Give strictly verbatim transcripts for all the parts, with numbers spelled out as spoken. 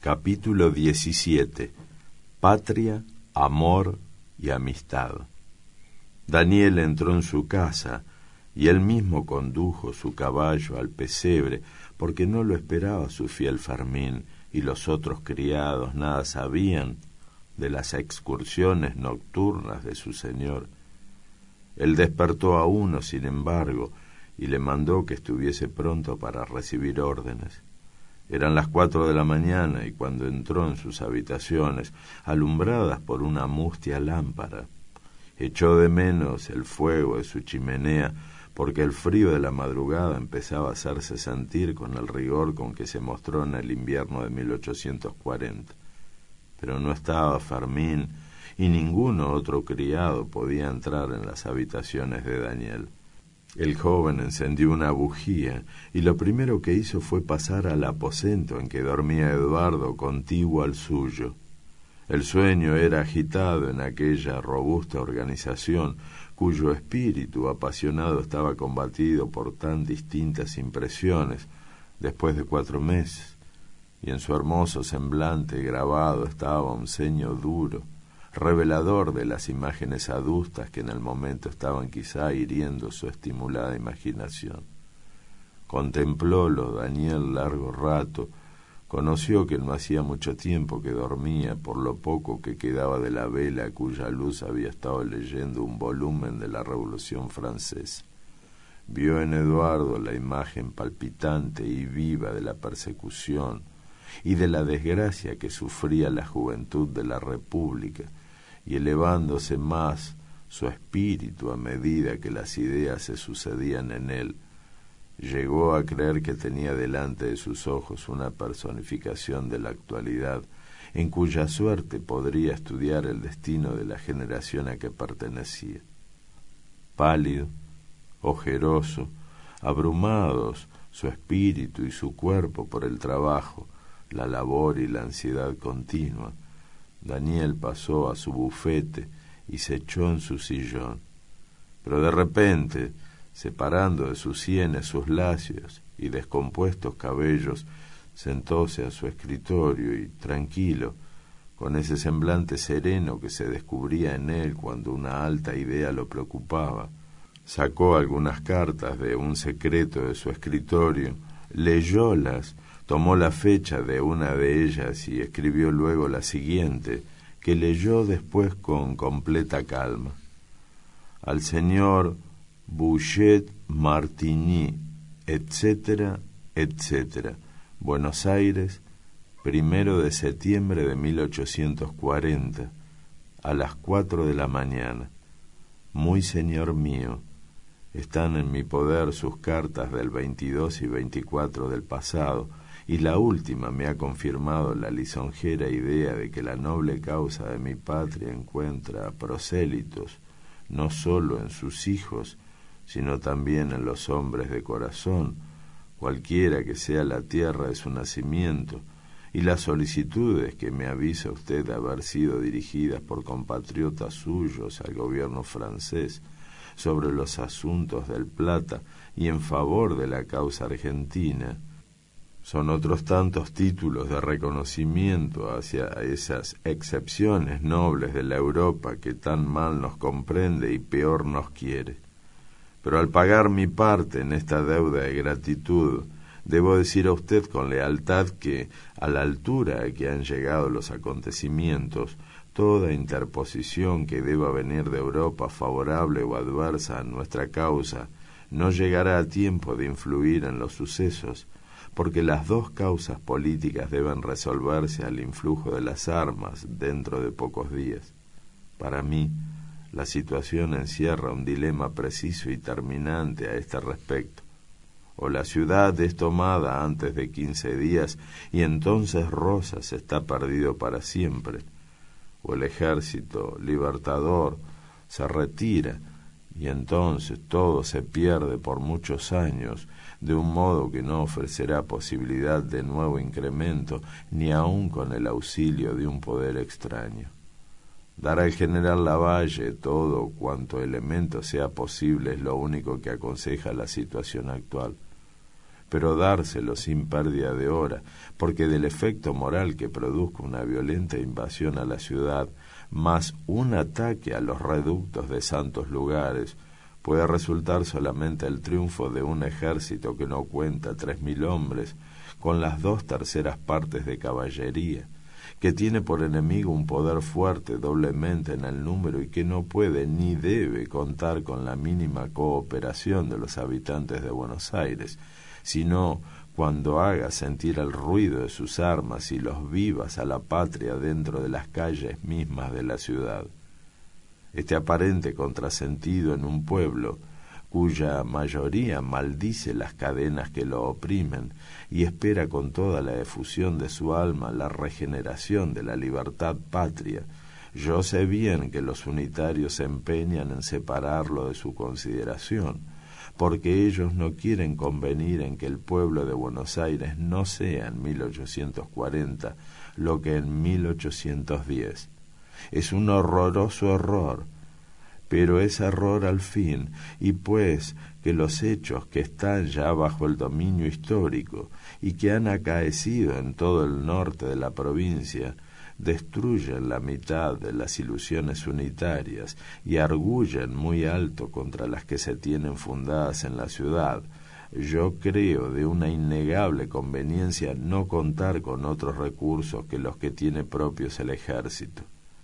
Capítulo diecisiete. Patria, amor y amistad. Daniel entró en su casa y él mismo condujo su caballo al pesebre, porque no lo esperaba su fiel Fermín, y los otros criados nada sabían de las excursiones nocturnas de su señor. Él despertó a uno, sin embargo, y le mandó que estuviese pronto para recibir órdenes. Eran las cuatro de la mañana, y cuando entró en sus habitaciones, alumbradas por una mustia lámpara, echó de menos el fuego de su chimenea, porque el frío de la madrugada empezaba a hacerse sentir con el rigor con que se mostró en el invierno de mil ochocientos cuarenta. Pero no estaba Fermín, y ninguno otro criado podía entrar en las habitaciones de Daniel. El joven encendió una bujía, y lo primero que hizo fue pasar al aposento en que dormía Eduardo, contiguo al suyo. El sueño era agitado en aquella robusta organización, cuyo espíritu apasionado estaba combatido por tan distintas impresiones después de cuatro meses, y en su hermoso semblante grabado estaba un ceño duro, revelador de las imágenes adustas que en el momento estaban quizá hiriendo su estimulada imaginación. Contemplólo Daniel largo rato, conoció que no hacía mucho tiempo que dormía por lo poco que quedaba de la vela cuya luz había estado leyendo un volumen de la Revolución Francesa. Vio en Eduardo la imagen palpitante y viva de la persecución y de la desgracia que sufría la juventud de la República, y elevándose más su espíritu a medida que las ideas se sucedían en él, llegó a creer que tenía delante de sus ojos una personificación de la actualidad, en cuya suerte podría estudiar el destino de la generación a que pertenecía. Pálido, ojeroso, abrumados su espíritu y su cuerpo por el trabajo, la labor y la ansiedad continua, Daniel pasó a su bufete y se echó en su sillón. Pero de repente, separando de sus sienes sus lacios y descompuestos cabellos, sentóse a su escritorio y, tranquilo, con ese semblante sereno que se descubría en él cuando una alta idea lo preocupaba, sacó algunas cartas de un secreto de su escritorio, leyólas, tomó la fecha de una de ellas y escribió luego la siguiente, que leyó después con completa calma. Al señor Bouchet Martigny, etcétera, etcétera. Buenos Aires, primero de septiembre de mil ochocientos cuarenta, a las cuatro de la mañana. Muy señor mío, están en mi poder sus cartas del veintidós y veinticuatro del pasado, y la última me ha confirmado la lisonjera idea de que la noble causa de mi patria encuentra prosélitos, no sólo en sus hijos, sino también en los hombres de corazón, cualquiera que sea la tierra de su nacimiento, y las solicitudes que me avisa usted de haber sido dirigidas por compatriotas suyos al gobierno francés sobre los asuntos del Plata y en favor de la causa argentina, son otros tantos títulos de reconocimiento hacia esas excepciones nobles de la Europa que tan mal nos comprende y peor nos quiere. Pero al pagar mi parte en esta deuda de gratitud, debo decir a usted con lealtad que, a la altura a que han llegado los acontecimientos, toda interposición que deba venir de Europa favorable o adversa a nuestra causa no llegará a tiempo de influir en los sucesos, porque las dos causas políticas deben resolverse al influjo de las armas dentro de pocos días. Para mí, la situación encierra un dilema preciso y terminante a este respecto. O la ciudad es tomada antes de quince días y entonces Rosas está perdido para siempre, o el ejército libertador se retira y entonces todo se pierde por muchos años, de un modo que no ofrecerá posibilidad de nuevo incremento, ni aun con el auxilio de un poder extraño. Dar al general Lavalle todo cuanto elemento sea posible es lo único que aconseja la situación actual. pero dárselo sin pérdida de hora, porque del efecto moral que produzca una violenta invasión a la ciudad, más un ataque a los reductos de santos lugares, puede resultar solamente el triunfo de un ejército que no cuenta tres mil hombres, con las dos terceras partes de caballería, que tiene por enemigo un poder fuerte doblemente en el número y que no puede ni debe contar con la mínima cooperación de los habitantes de Buenos Aires, sino cuando haga sentir el ruido de sus armas y los vivas a la patria dentro de las calles mismas de la ciudad. Este aparente contrasentido en un pueblo cuya mayoría maldice las cadenas que lo oprimen y espera con toda la efusión de su alma la regeneración de la libertad patria, yo sé bien que los unitarios se empeñan en separarlo de su consideración, porque ellos no quieren convenir en que el pueblo de Buenos Aires no sea en mil ochocientos cuarenta lo que en mil ochocientos diez. Es un horroroso error, pero es error al fin, y pues que los hechos que están ya bajo el dominio histórico y que han acaecido en todo el norte de la provincia destruyen la mitad de las ilusiones unitarias y arguyen muy alto contra las que se tienen fundadas en la ciudad, yo creo de una innegable conveniencia no contar con otros recursos que los que tiene propios el ejército.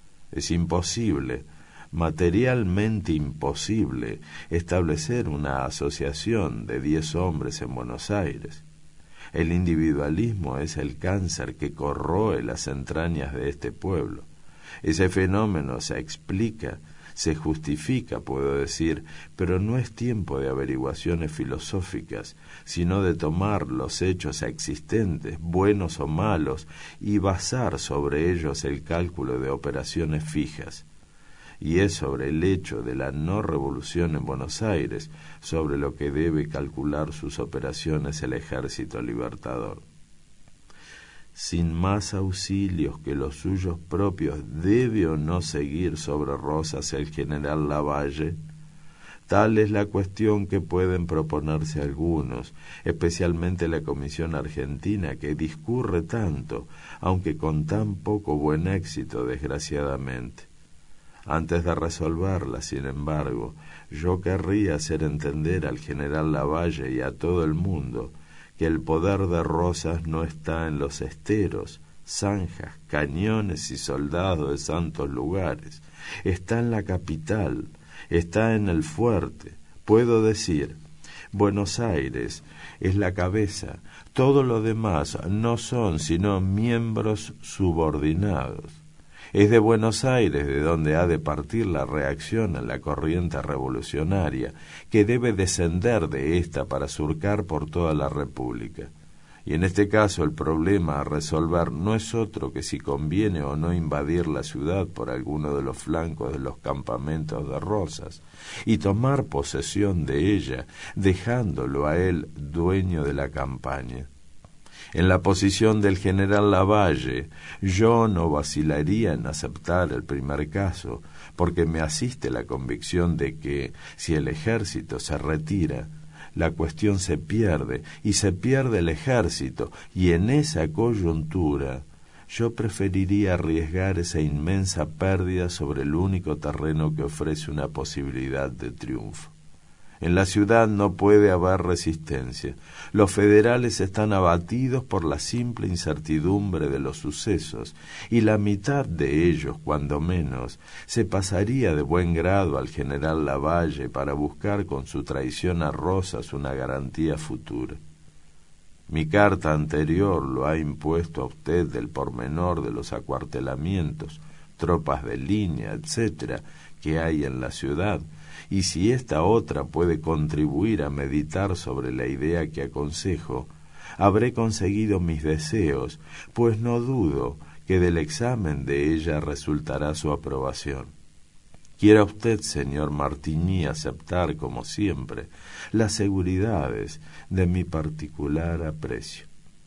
Es imposible, materialmente imposible, establecer una asociación de diez hombres en Buenos Aires. El individualismo es el cáncer que corroe las entrañas de este pueblo. Ese fenómeno se explica, se justifica, puedo decir, pero no es tiempo de averiguaciones filosóficas, sino de tomar los hechos existentes, buenos o malos, y basar sobre ellos el cálculo de operaciones fijas. Y es sobre el hecho de la no revolución en Buenos Aires sobre lo que debe calcular sus operaciones el ejército libertador. Sin más auxilios que los suyos propios, ¿debe o no seguir sobre Rosas el general Lavalle? Tal es la cuestión que pueden proponerse algunos, especialmente la Comisión Argentina, que discurre tanto, aunque con tan poco buen éxito, desgraciadamente. Antes de resolverla, sin embargo, yo querría hacer entender al general Lavalle y a todo el mundo que el poder de Rosas no está en los esteros, zanjas, cañones y soldados de santos lugares, está en la capital, está en el fuerte. Puedo decir, Buenos Aires es la cabeza, todo lo demás no son sino miembros subordinados. Es de Buenos Aires de donde ha de partir la reacción a la corriente revolucionaria, que debe descender de ésta para surcar por toda la República. Y en este caso el problema a resolver no es otro que si conviene o no invadir la ciudad por alguno de los flancos de los campamentos de Rosas, y tomar posesión de ella, dejándolo a él dueño de la campaña. En la posición del general Lavalle, yo no vacilaría en aceptar el primer caso, porque me asiste la convicción de que, si el ejército se retira, la cuestión se pierde, y se pierde el ejército, y en esa coyuntura yo preferiría arriesgar esa inmensa pérdida sobre el único terreno que ofrece una posibilidad de triunfo. En la ciudad no puede haber resistencia. Los federales están abatidos por la simple incertidumbre de los sucesos, y la mitad de ellos, cuando menos, se pasaría de buen grado al general Lavalle para buscar con su traición a Rosas una garantía futura. Mi carta anterior lo ha impuesto a usted del pormenor de los acuartelamientos, tropas de línea, etcétera, que hay en la ciudad, y si esta otra puede contribuir a meditar sobre la idea que aconsejo, habré conseguido mis deseos, pues no dudo que del examen de ella resultará su aprobación. Quiera usted, señor Martigny, aceptar, como siempre, las seguridades de mi particular aprecio.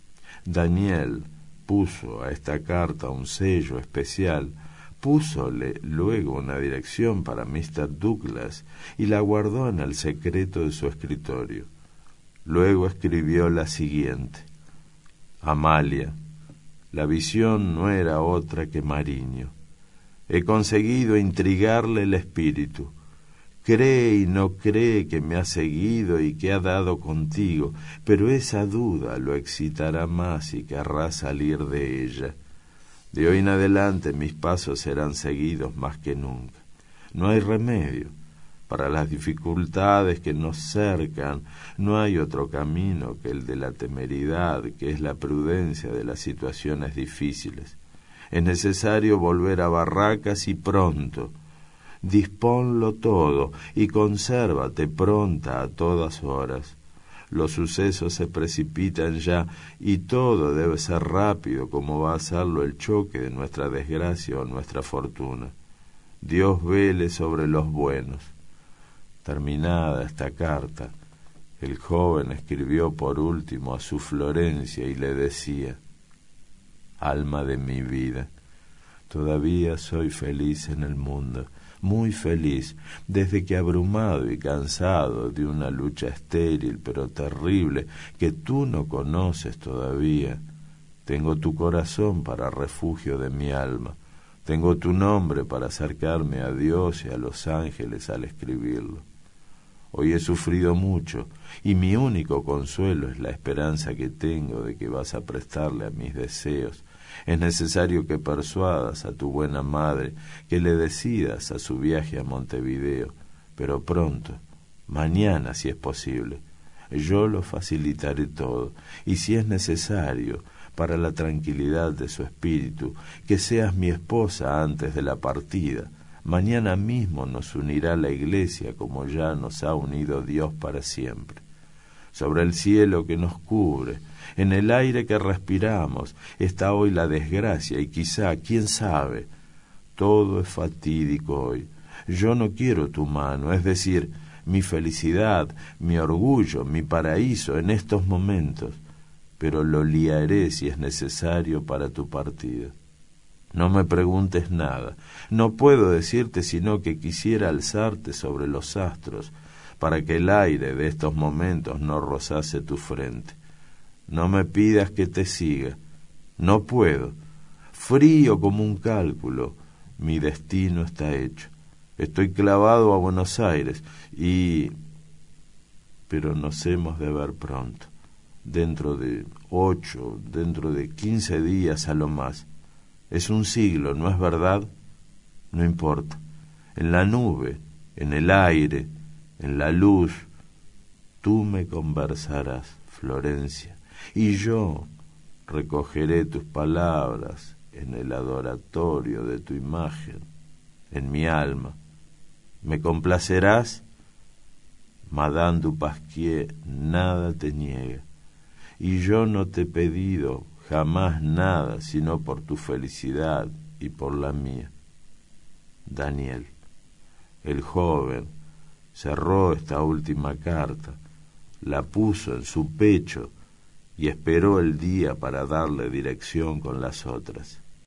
Daniel puso a esta carta un sello especial, púsole luego una dirección para mister Douglas y la guardó en el secreto de su escritorio. Luego escribió la siguiente: Amalia, la visión no era otra que Mariño. He conseguido intrigarle el espíritu. Cree y no cree que me ha seguido y que ha dado contigo, pero esa duda lo excitará más y querrá salir de ella. De hoy en adelante mis pasos serán seguidos más que nunca. No hay remedio. Para las dificultades que nos cercan, no hay otro camino que el de la temeridad, que es la prudencia de las situaciones difíciles. Es necesario volver a Barracas y pronto. Disponlo todo y consérvate pronta a todas horas. Los sucesos se precipitan ya y todo debe ser rápido como va a serlo el choque de nuestra desgracia o nuestra fortuna. Dios vele sobre los buenos. Terminada esta carta, el joven escribió por último a su Florencia y le decía: alma de mi vida, todavía soy feliz en el mundo, muy feliz, desde que abrumado y cansado de una lucha estéril pero terrible que tú no conoces todavía, tengo tu corazón para refugio de mi alma, tengo tu nombre para acercarme a Dios y a los ángeles al escribirlo. Hoy he sufrido mucho y mi único consuelo es la esperanza que tengo de que vas a prestarle a mis deseos. Es necesario que persuadas a tu buena madre, que le decidas a su viaje a Montevideo, pero pronto, mañana si es posible. Yo lo facilitaré todo, y si es necesario, para la tranquilidad de su espíritu, que seas mi esposa antes de la partida. Mañana mismo nos unirá la Iglesia como ya nos ha unido Dios para siempre. Sobre el cielo que nos cubre, en el aire que respiramos, está hoy la desgracia y quizá, quién sabe, todo es fatídico hoy. Yo no quiero tu mano, es decir, mi felicidad, mi orgullo, mi paraíso en estos momentos, pero lo liaré si es necesario para tu partida. No me preguntes nada, no puedo decirte sino que quisiera alzarte sobre los astros, para que el aire de estos momentos no rozase tu frente. No me pidas que te siga, no puedo, frío como un cálculo, mi destino está hecho. Estoy clavado a Buenos Aires y... pero nos hemos de ver pronto, dentro de ocho, dentro de quince días a lo más. Es un siglo, ¿no es verdad? No importa. En la nube, en el aire, en la luz, tú me conversarás, Florencia, y yo recogeré tus palabras en el adoratorio de tu imagen, en mi alma. ¿Me complacerás? Madame du Pasquier nada te niega, y yo no te he pedido jamás nada sino por tu felicidad y por la mía. Daniel. El joven cerró esta última carta, la puso en su pecho y esperó el día para darle dirección con las otras.